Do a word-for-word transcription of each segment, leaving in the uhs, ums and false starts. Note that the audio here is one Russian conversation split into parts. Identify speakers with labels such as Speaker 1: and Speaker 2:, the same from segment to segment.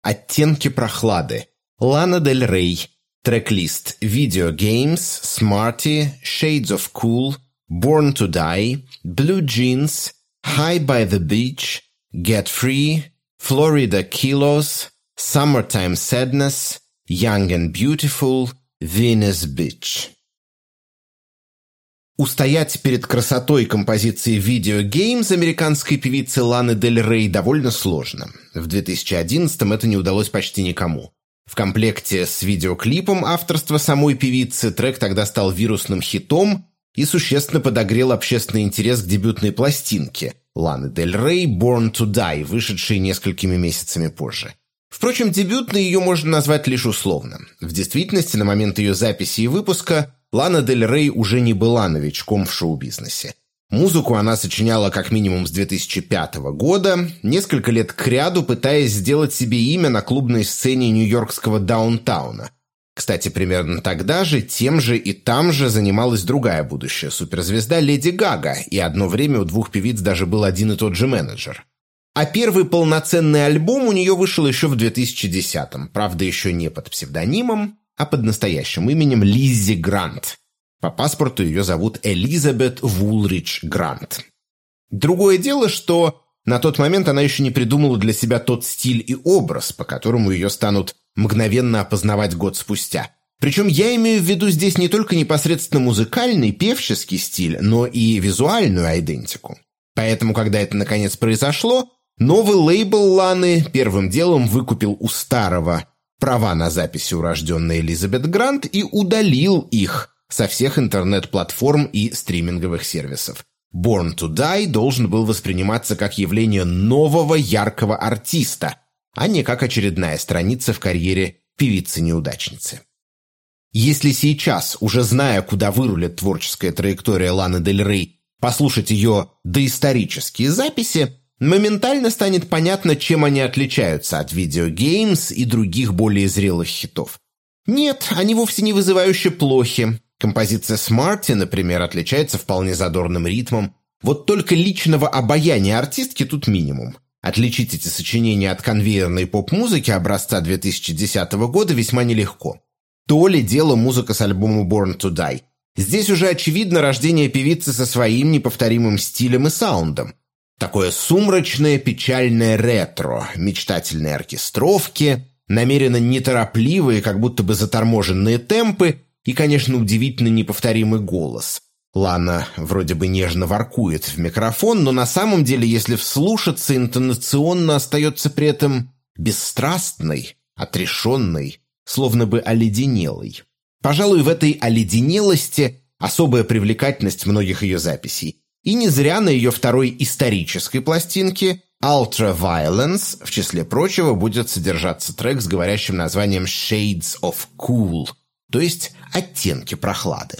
Speaker 1: Оттенки прохлады. Лана Дель Рей. Трек-лист Video Games, Smarty, Shades of Cool, Born to Die, Blue Jeans, High by the Beach, Get Free, Florida Kilos, Summertime Sadness, Young and Beautiful, Venice Beach. Устоять перед красотой композиции Video Games американской певицы Ланы Дель Рей довольно сложно. В две тысячи одиннадцатом это не удалось почти никому. В комплекте с видеоклипом авторства самой певицы трек тогда стал вирусным хитом и существенно подогрел общественный интерес к дебютной пластинке Ланы Дель Рей «Born to Die», вышедшей несколькими месяцами позже. Впрочем, дебютной ее можно назвать лишь условно. В действительности, на момент ее записи и выпуска Лана Дель Рей уже не была новичком в шоу-бизнесе. Музыку она сочиняла как минимум с две тысячи пятого года, несколько лет кряду пытаясь сделать себе имя на клубной сцене нью-йоркского даунтауна. Кстати, примерно тогда же, тем же и там же занималась другая будущая суперзвезда Леди Гага, и одно время у двух певиц даже был один и тот же менеджер. А первый полноценный альбом у нее вышел еще в две тысячи десятом, правда, еще не под псевдонимом, а под настоящим именем Лиззи Грант. По паспорту ее зовут Элизабет Вулрич Грант. Другое дело, что на тот момент она еще не придумала для себя тот стиль и образ, по которому ее станут мгновенно опознавать год спустя. Причем я имею в виду здесь не только непосредственно музыкальный, певческий стиль, но и визуальную идентику. Поэтому, когда это наконец произошло, новый лейбл Ланы первым делом выкупил у старого права на записи урожденной Элизабет Грант и удалил их со всех интернет-платформ и стриминговых сервисов. Born to Die должен был восприниматься как явление нового яркого артиста, а не как очередная страница в карьере певицы-неудачницы. Если сейчас, уже зная, куда вырулит творческая траектория Ланы Дель Рей, послушать ее доисторические записи, моментально станет понятно, чем они отличаются от Video Games и других более зрелых хитов. Нет, они вовсе не вызывающе плохи. Композиция Smarty, например, отличается вполне задорным ритмом. Вот только личного обаяния артистки тут минимум. Отличить эти сочинения от конвейерной поп-музыки образца две тысячи десятого года весьма нелегко. То ли дело музыка с альбома Born to Die. Здесь уже очевидно рождение певицы со своим неповторимым стилем и саундом. Такое сумрачное, печальное ретро, мечтательные оркестровки, намеренно неторопливые, как будто бы заторможенные темпы и, конечно, удивительно неповторимый голос. Лана вроде бы нежно воркует в микрофон, но на самом деле, если вслушаться, интонационно остается при этом бесстрастной, отрешенной, словно бы оледенелой. Пожалуй, в этой оледенелости особая привлекательность многих ее записей. И не зря на ее второй исторической пластинке Ultra Violence, в числе прочего, будет содержаться трек с говорящим названием Shades of Cool, то есть оттенки прохлады.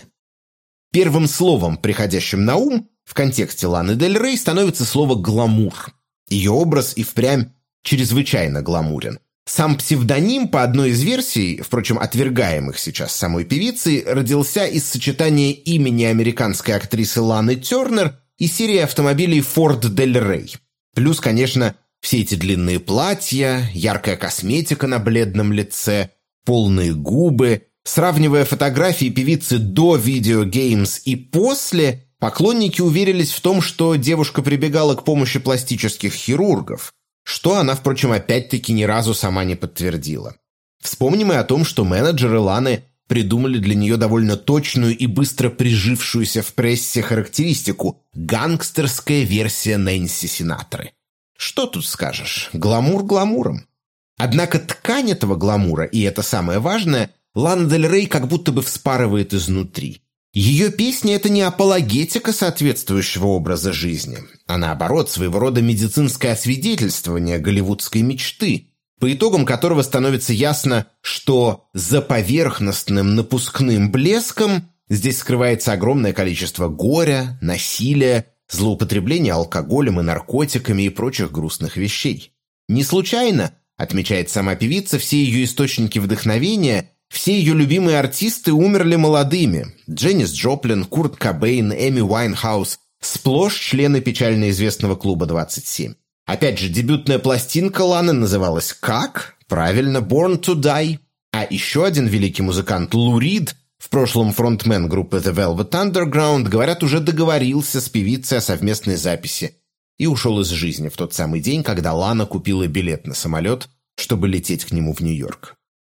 Speaker 1: Первым словом, приходящим на ум, в контексте Ланы Дель Рей становится слово «гламур». Ее образ и впрямь чрезвычайно гламурен. Сам псевдоним, по одной из версий, впрочем, отвергаемых сейчас самой певицей, родился из сочетания имени американской актрисы Ланы Тернер и серии автомобилей Ford Del Rey. Плюс, конечно, все эти длинные платья, яркая косметика на бледном лице, полные губы. Сравнивая фотографии певицы до Video Games и после, поклонники уверились в том, что девушка прибегала к помощи пластических хирургов, что она, впрочем, опять-таки ни разу сама не подтвердила. Вспомним и о том, что менеджеры Ланы придумали для нее довольно точную и быстро прижившуюся в прессе характеристику – гангстерская версия Нэнси Синатры. Что тут скажешь? Гламур гламуром. Однако ткань этого гламура, и это самое важное, Лана Дель Рей как будто бы вспарывает изнутри. Ее песня – это не апологетика соответствующего образа жизни, а наоборот, своего рода медицинское освидетельствование голливудской мечты, по итогам которого становится ясно, что за поверхностным напускным блеском здесь скрывается огромное количество горя, насилия, злоупотребления алкоголем и наркотиками и прочих грустных вещей. Не случайно, отмечает сама певица, все ее источники вдохновения – все ее любимые артисты умерли молодыми. Дженнис Джоплин, Курт Кобейн, Эми Уайнхаус – сплошь члены печально известного клуба двадцать семь. Опять же, дебютная пластинка Ланы называлась как? Правильно, Born to Die. А еще один великий музыкант Лу Рид, в прошлом фронтмен группы The Velvet Underground, говорят, уже договорился с певицей о совместной записи и ушел из жизни в тот самый день, когда Лана купила билет на самолет, чтобы лететь к нему в Нью-Йорк.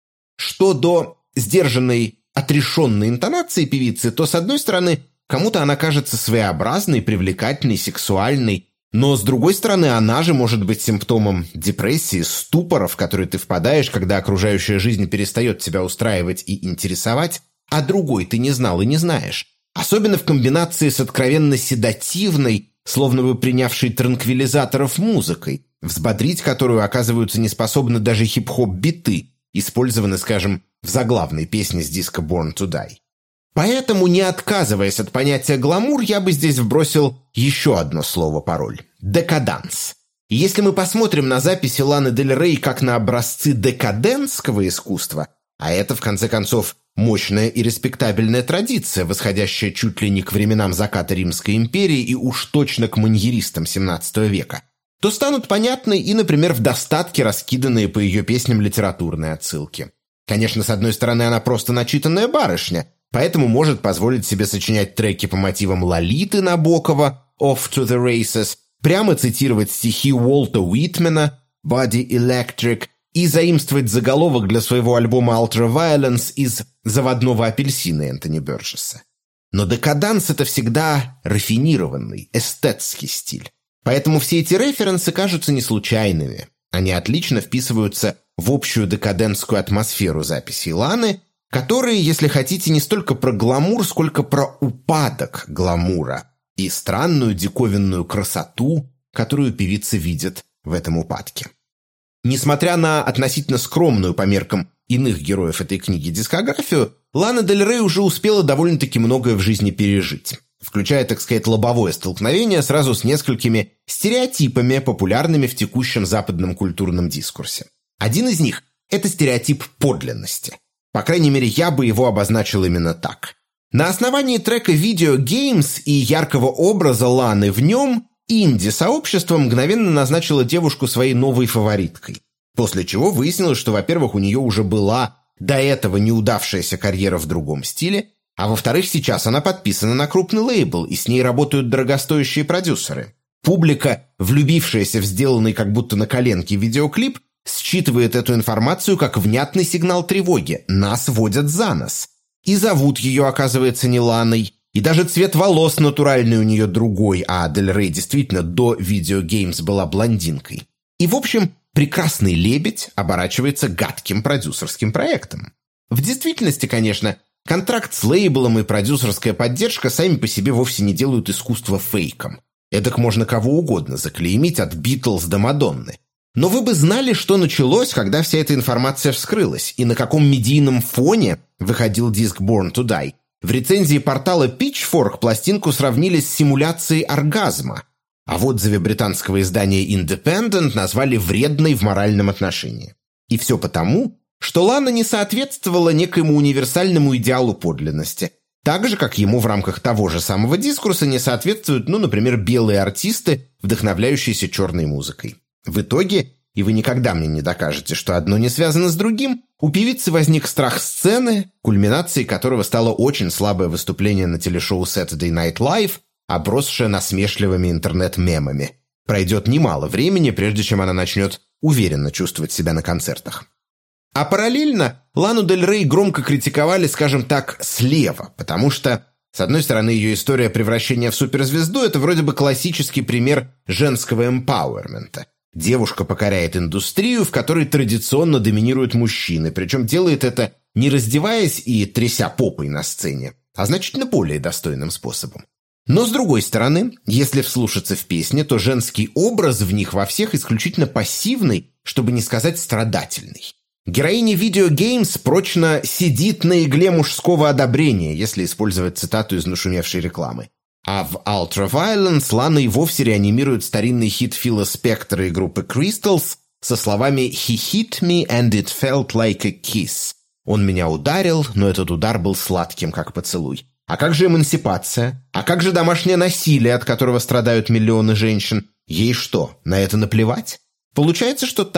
Speaker 1: Что до сдержанной, отрешенной интонации певицы, то, с одной стороны, кому-то она кажется своеобразной, привлекательной, сексуальной, но, с другой стороны, она же может быть симптомом депрессии, ступора, в который ты впадаешь, когда окружающая жизнь перестает тебя устраивать и интересовать, а другой ты не знал и не знаешь. Особенно в комбинации с откровенно седативной, словно бы принявшей транквилизаторов музыкой, взбодрить которую оказываются неспособны даже хип-хоп-биты, использованы, скажем, в заглавной песне с диска Born to Die. Поэтому, не отказываясь от понятия гламур, я бы здесь вбросил еще одно слово-пароль – декаданс. И если мы посмотрим на записи Ланы Дель Рей как на образцы декадентского искусства, а это, в конце концов, мощная и респектабельная традиция, восходящая чуть ли не к временам заката Римской империи и уж точно к маньеристам семнадцатого века, то станут понятны и, например, в достатке раскиданные по ее песням литературные отсылки. Конечно, с одной стороны, она просто начитанная барышня, поэтому может позволить себе сочинять треки по мотивам Лолиты Набокова «Off to the Races», прямо цитировать стихи Уолта Уитмена «Body Electric» и заимствовать заголовок для своего альбома «Ultraviolence» из «Заводного апельсина» Энтони Бёрджесса. Но декаданс – это всегда рафинированный, эстетский стиль. Поэтому все эти референсы кажутся не случайными. Они отлично вписываются в общую декадентскую атмосферу записей Ланы, которые, если хотите, не столько про гламур, сколько про упадок гламура и странную диковинную красоту, которую певица видит в этом упадке. Несмотря на относительно скромную по меркам иных героев этой книги дискографию, Лана Дель Рей уже успела довольно-таки многое в жизни пережить, включая, так сказать, лобовое столкновение сразу с несколькими стереотипами, популярными в текущем западном культурном дискурсе. Один из них – это стереотип подлинности. По крайней мере, я бы его обозначил именно так. На основании трека «Video Games» и яркого образа Ланы в нем инди-сообщество мгновенно назначило девушку своей новой фавориткой. После чего выяснилось, что, во-первых, у нее уже была до этого неудавшаяся карьера в другом стиле, а во-вторых, сейчас она подписана на крупный лейбл, и с ней работают дорогостоящие продюсеры. Публика, влюбившаяся в сделанный как будто на коленке видеоклип, считывает эту информацию как внятный сигнал тревоги. Нас водят за нос. И зовут ее, оказывается, не Ланой. И даже цвет волос натуральный у нее другой, а Дель Рей действительно до Video Games была блондинкой. И, в общем, «Прекрасный лебедь» оборачивается гадким продюсерским проектом. В действительности, конечно, контракт с лейблом и продюсерская поддержка сами по себе вовсе не делают искусство фейком. Эдак можно кого угодно заклеймить, от Битлз до Мадонны. Но вы бы знали, что началось, когда вся эта информация вскрылась, и на каком медийном фоне выходил диск Born to Die. В рецензии портала Pitchfork пластинку сравнили с симуляцией оргазма, а в отзыве британского издания Independent назвали вредной в моральном отношении. И все потому, что Лана не соответствовала некоему универсальному идеалу подлинности, так же, как ему в рамках того же самого дискурса не соответствуют, ну, например, белые артисты, вдохновляющиеся черной музыкой. В итоге, и вы никогда мне не докажете, что одно не связано с другим, у певицы возник страх сцены, кульминацией которого стало очень слабое выступление на телешоу Saturday Night Live, обросшее насмешливыми интернет-мемами. Пройдет немало времени, прежде чем она начнет уверенно чувствовать себя на концертах. А параллельно Лану Дель Рей громко критиковали, скажем так, слева, потому что, с одной стороны, ее история превращения в суперзвезду – это вроде бы классический пример женского эмпауэрмента. Девушка покоряет индустрию, в которой традиционно доминируют мужчины, причем делает это не раздеваясь и тряся попой на сцене, а значительно более достойным способом. Но с другой стороны, если вслушаться в песни, то женский образ в них во всех исключительно пассивный, чтобы не сказать страдательный. Героиня Video Games прочно сидит на игле мужского одобрения, если использовать цитату из нашумевшей рекламы. А в Ultraviolence Лана и вовсе реанимирует старинный хит Фила Спектора и группы Crystals со словами «He hit me and it felt like a kiss». «Он меня ударил, но этот удар был сладким, как поцелуй». А как же эмансипация? А как же домашнее насилие, от которого страдают миллионы женщин? Ей что, на это наплевать? Получается, что так.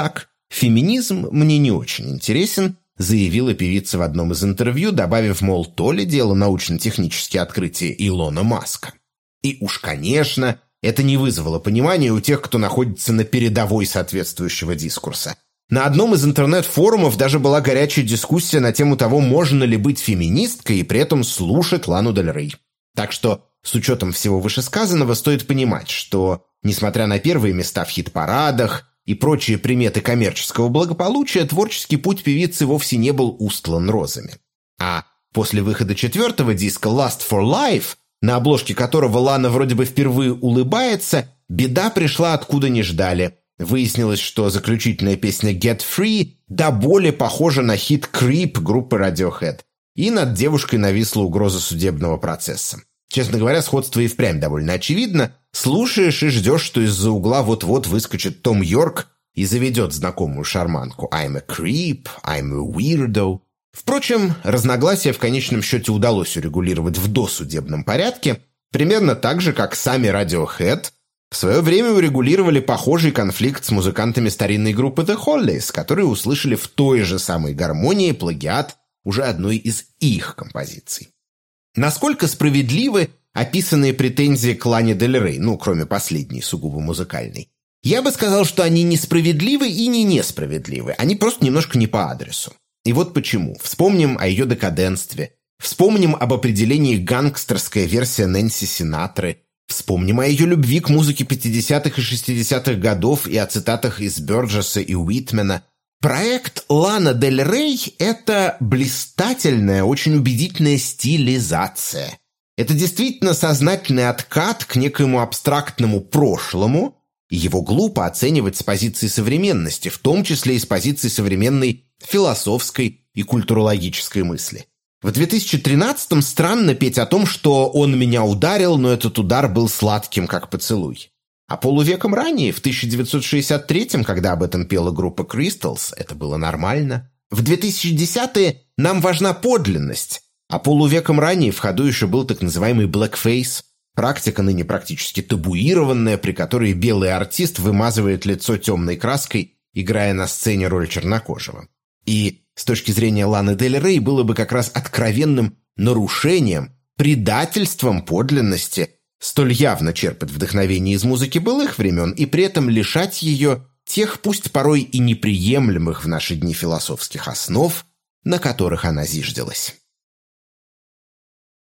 Speaker 1: феминизм мне не очень интересен», заявила певица в одном из интервью, добавив, мол, то ли дело научно-технические открытия Илона Маска. И уж, конечно, это не вызвало понимания у тех, кто находится на передовой соответствующего дискурса. На одном из интернет-форумов даже была горячая дискуссия на тему того, можно ли быть феминисткой и при этом слушать Лану Дель Рей. Так что, с учетом всего вышесказанного, стоит понимать, что, несмотря на первые места в хит-парадах и прочие приметы коммерческого благополучия, творческий путь певицы вовсе не был устлан розами. А после выхода четвертого диска «Lust for Life», на обложке которого Лана вроде бы впервые улыбается, беда пришла откуда не ждали. Выяснилось, что заключительная песня «Get Free» до боли похожа на хит «Creep» группы Radiohead, и над девушкой нависла угроза судебного процесса. Честно говоря, сходство и впрямь довольно очевидно. Слушаешь и ждешь, что из-за угла вот-вот выскочит Том Йорк и заведет знакомую шарманку «I'm a creep», «I'm a weirdo». Впрочем, разногласия в конечном счете удалось урегулировать в досудебном порядке, примерно так же, как сами Radiohead в свое время урегулировали похожий конфликт с музыкантами старинной группы The Hollies, которые услышали в той же самой гармонии плагиат уже одной из их композиций. Насколько справедливы описанные претензии к Лане Дель Рей, ну, кроме последней, сугубо музыкальной? Я бы сказал, что они несправедливы и не несправедливы, они просто немножко не по адресу. И вот почему. Вспомним о ее декаденстве, вспомним об определении «гангстерская версия Нэнси Синатры», вспомним о ее любви к музыке пятидесятых и шестидесятых годов и о цитатах из Бёрджесса и Уитмена. Проект Лана Дель Рей – это блистательная, очень убедительная стилизация. Это действительно сознательный откат к некоему абстрактному прошлому, и его глупо оценивать с позиции современности, в том числе и с позиции современной философской и культурологической мысли. В две тысячи тринадцатом странно петь о том, что «он меня ударил, но этот удар был сладким, как поцелуй». А полувеком ранее, в тысяча девятьсот шестьдесят третьем, когда об этом пела группа Crystals, это было нормально. В две тысячи десятые нам важна подлинность, а полувеком ранее в ходу еще был так называемый blackface, практика ныне практически табуированная, при которой белый артист вымазывает лицо темной краской, играя на сцене роль чернокожего. И с точки зрения Ланы Дель Рей было бы как раз откровенным нарушением, предательством подлинности столь явно черпать вдохновение из музыки былых времен и при этом лишать ее тех, пусть порой и неприемлемых в наши дни философских основ, на которых она зиждилась.